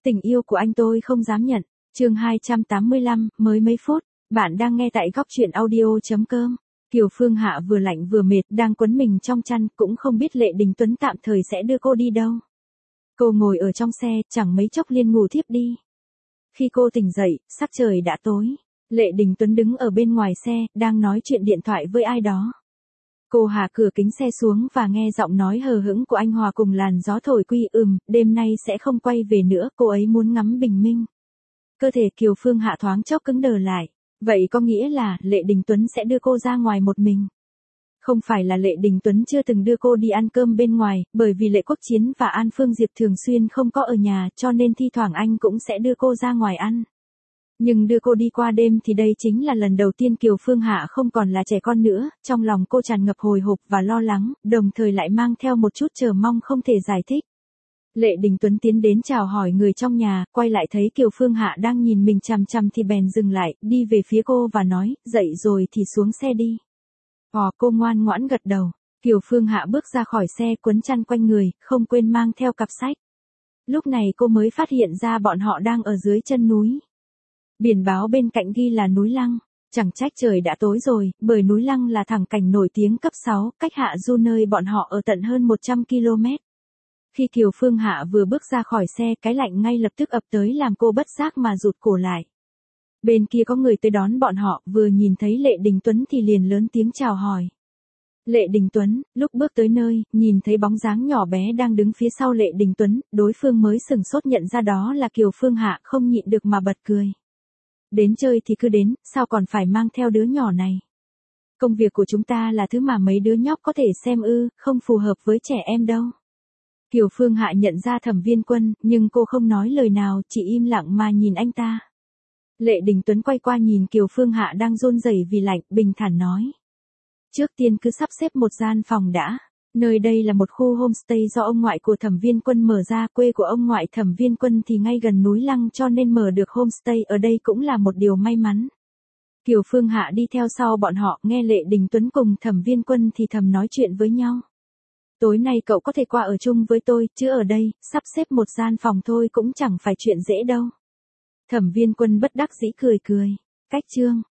Tình yêu của anh tôi không dám nhận. Chương 285, mới mấy phút. Bạn đang nghe tại góc truyện audio.com. Kiều Phương Hạ vừa lạnh vừa mệt, đang quấn mình trong chăn, cũng không biết Lệ Đình Tuấn tạm thời sẽ đưa cô đi đâu. Cô ngồi ở trong xe, chẳng mấy chốc liền ngủ thiếp đi. Khi cô tỉnh dậy, sắc trời đã tối. Lệ Đình Tuấn đứng ở bên ngoài xe, đang nói chuyện điện thoại với ai đó. Cô hạ cửa kính xe xuống và nghe giọng nói hờ hững của anh hòa cùng làn gió thổi quy. Đêm nay sẽ không quay về nữa, cô ấy muốn ngắm bình minh. Cơ thể Kiều Phương Hạ thoáng chốc cứng đờ lại. Vậy có nghĩa là Lệ Đình Tuấn sẽ đưa cô ra ngoài một mình. Không phải là Lệ Đình Tuấn chưa từng đưa cô đi ăn cơm bên ngoài, bởi vì Lệ Quốc Chiến và An Phương Diệp thường xuyên không có ở nhà, cho nên thi thoảng anh cũng sẽ đưa cô ra ngoài ăn. Nhưng đưa cô đi qua đêm thì đây chính là lần đầu tiên Kiều Phương Hạ không còn là trẻ con nữa, trong lòng cô tràn ngập hồi hộp và lo lắng, đồng thời lại mang theo một chút chờ mong không thể giải thích. Lệ Đình Tuấn tiến đến chào hỏi người trong nhà, quay lại thấy Kiều Phương Hạ đang nhìn mình chằm chằm thì bèn dừng lại, đi về phía cô và nói, dậy rồi thì xuống xe đi. Cô ngoan ngoãn gật đầu. Kiều Phương Hạ bước ra khỏi xe quấn chăn quanh người, không quên mang theo cặp sách. Lúc này cô mới phát hiện ra bọn họ đang ở dưới chân núi. Biển báo bên cạnh ghi là núi Lăng. Chẳng trách trời đã tối rồi, bởi núi Lăng là thẳng cảnh nổi tiếng cấp 6, cách Hạ Du nơi bọn họ ở tận hơn 100 km. Khi Kiều Phương Hạ vừa bước ra khỏi xe, cái lạnh ngay lập tức ập tới làm cô bất giác mà rụt cổ lại. Bên kia có người tới đón bọn họ, vừa nhìn thấy Lệ Đình Tuấn thì liền lớn tiếng chào hỏi. Lệ Đình Tuấn, lúc bước tới nơi, nhìn thấy bóng dáng nhỏ bé đang đứng phía sau Lệ Đình Tuấn, đối phương mới sừng sốt nhận ra đó là Kiều Phương Hạ, không nhịn được mà bật cười. Đến chơi thì cứ đến, sao còn phải mang theo đứa nhỏ này? Công việc của chúng ta là thứ mà mấy đứa nhóc có thể xem không phù hợp với trẻ em đâu. Kiều Phương Hạ nhận ra Thẩm Viên Quân, nhưng cô không nói lời nào, chỉ im lặng mà nhìn anh ta. Lệ Đình Tuấn quay qua nhìn Kiều Phương Hạ đang run rẩy vì lạnh, bình thản nói. Trước tiên cứ sắp xếp một gian phòng đã. Nơi đây là một khu homestay do ông ngoại của Thẩm Viên Quân mở ra, quê của ông ngoại Thẩm Viên Quân thì ngay gần núi Lăng cho nên mở được homestay ở đây cũng là một điều may mắn. Kiều Phương Hạ đi theo sau bọn họ, nghe Lệ Đình Tuấn cùng Thẩm Viên Quân thì thầm nói chuyện với nhau. Tối nay cậu có thể qua ở chung với tôi, chứ ở đây, sắp xếp một gian phòng thôi cũng chẳng phải chuyện dễ đâu. Thẩm Viên Quân bất đắc dĩ cười. Cách chương.